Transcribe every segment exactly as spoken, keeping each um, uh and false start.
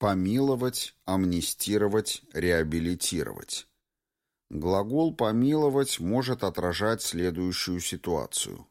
Помиловать, амнистировать, реабилитировать. Глагол «помиловать» может отражать следующую ситуацию.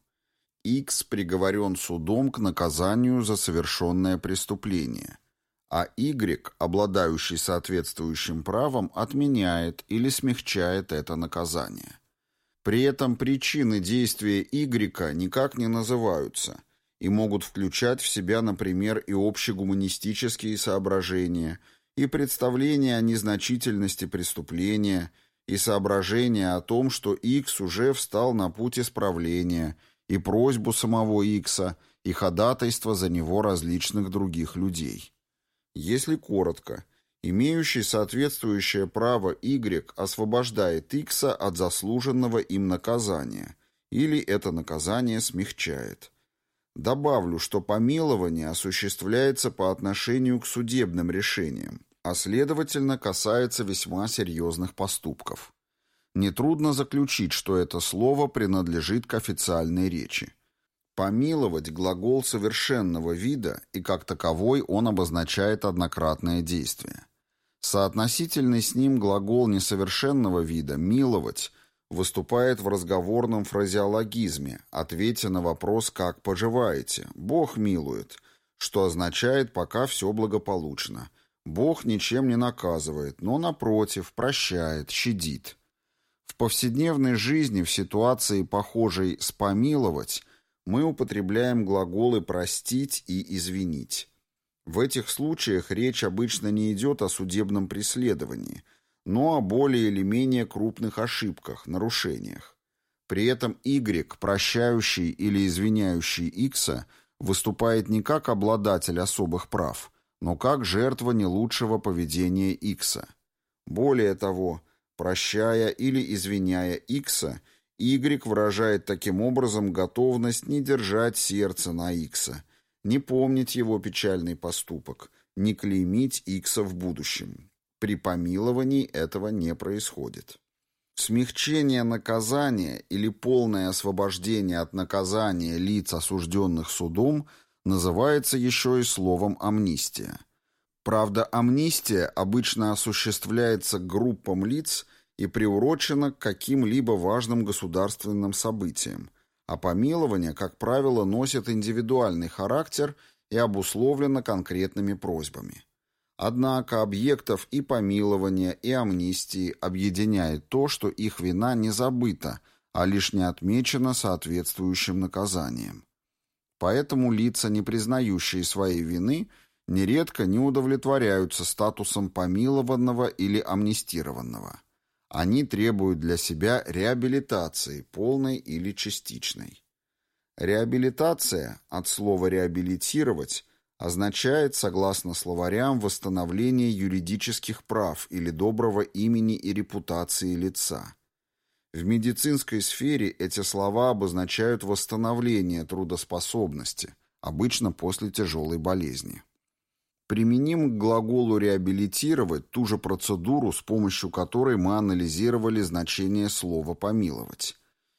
X приговорен судом к наказанию за совершенное преступление, а Y, обладающий соответствующим правом, отменяет или смягчает это наказание. При этом причины действия Y никак не называются и могут включать в себя, например, и общегуманистические соображения, и представления о незначительности преступления, и соображения о том, что X уже встал на путь исправления, и просьбу самого X, и ходатайство за него различных других людей. Если коротко, имеющий соответствующее право Y освобождает X от заслуженного им наказания, или это наказание смягчает. Добавлю, что помилование осуществляется по отношению к судебным решениям, а следовательно касается весьма серьезных поступков. Нетрудно заключить, что это слово принадлежит к официальной речи. Помиловать – глагол совершенного вида, и как таковой он обозначает однократное действие. Соотносительный с ним глагол несовершенного вида «миловать» выступает в разговорном фразеологизме, ответьте на вопрос «как поживаете?» «Бог милует», что означает «пока все благополучно». Бог ничем не наказывает, но, напротив, прощает, щадит. В повседневной жизни в ситуации, похожей с «помиловать», мы употребляем глаголы «простить» и «извинить». В этих случаях речь обычно не идет о судебном преследовании, но о более или менее крупных ошибках, нарушениях. При этом Y, прощающий или извиняющий X, выступает не как обладатель особых прав, но как жертва не лучшего поведения X. Более того, прощая или извиняя X, Y выражает таким образом готовность не держать сердце на X, не помнить его печальный поступок, не клеймить X в будущем. При помиловании этого не происходит. Смягчение наказания или полное освобождение от наказания лиц, осужденных судом, называется еще и словом «амнистия». Правда, амнистия обычно осуществляется группам лиц и приурочена к каким-либо важным государственным событиям, а помилование, как правило, носит индивидуальный характер и обусловлено конкретными просьбами. Однако объектов и помилования, и амнистии объединяет то, что их вина не забыта, а лишь не отмечена соответствующим наказанием. Поэтому лица, не признающие своей вины, нередко не удовлетворяются статусом помилованного или амнистированного. Они требуют для себя реабилитации, полной или частичной. Реабилитация, от слова «реабилитировать», означает, согласно словарям, восстановление юридических прав или доброго имени и репутации лица. В медицинской сфере эти слова обозначают восстановление трудоспособности, обычно после тяжелой болезни. Применим к глаголу «реабилитировать» ту же процедуру, с помощью которой мы анализировали значение слова «помиловать».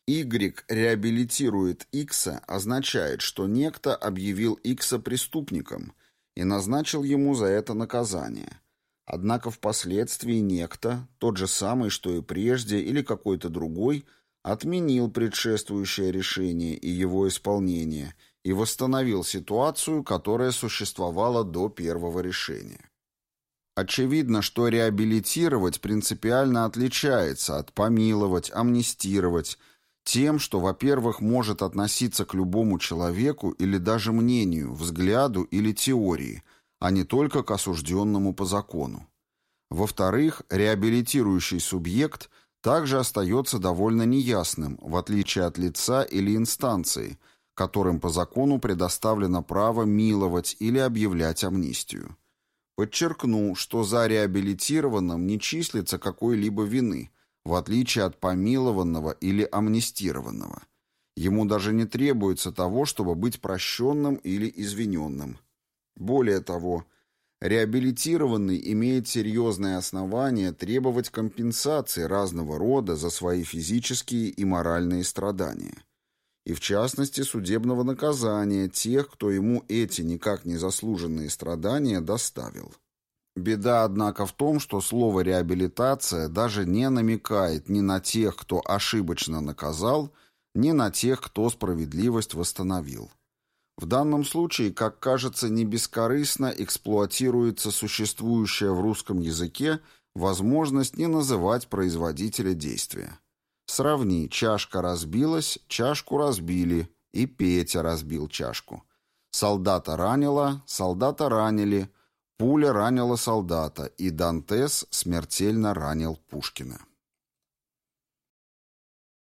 Y реабилитирует X означает, что некто объявил X преступником и назначил ему за это наказание. Однако впоследствии некто, тот же самый, что и прежде, или какой-то другой, отменил предшествующее решение и его исполнение и восстановил ситуацию, которая существовала до первого решения. Очевидно, что реабилитировать принципиально отличается от помиловать, амнистировать, тем, что, во-первых, может относиться к любому человеку или даже мнению, взгляду или теории, а не только к осужденному по закону. Во-вторых, реабилитирующий субъект также остается довольно неясным, в отличие от лица или инстанции, которым по закону предоставлено право миловать или объявлять амнистию. Подчеркну, что за реабилитированным не числится какой-либо вины, в отличие от помилованного или амнистированного. Ему даже не требуется того, чтобы быть прощенным или извиненным. Более того, реабилитированный имеет серьезные основания требовать компенсации разного рода за свои физические и моральные страдания. И в частности судебного наказания тех, кто ему эти никак не заслуженные страдания доставил. Беда, однако, в том, что слово «реабилитация» даже не намекает ни на тех, кто ошибочно наказал, ни на тех, кто справедливость восстановил. В данном случае, как кажется, не бескорыстно эксплуатируется существующая в русском языке возможность не называть производителя действия. Сравни: чашка разбилась, чашку разбили, и Петя разбил чашку. Солдата ранило, солдата ранили, пуля ранила солдата, и Дантес смертельно ранил Пушкина.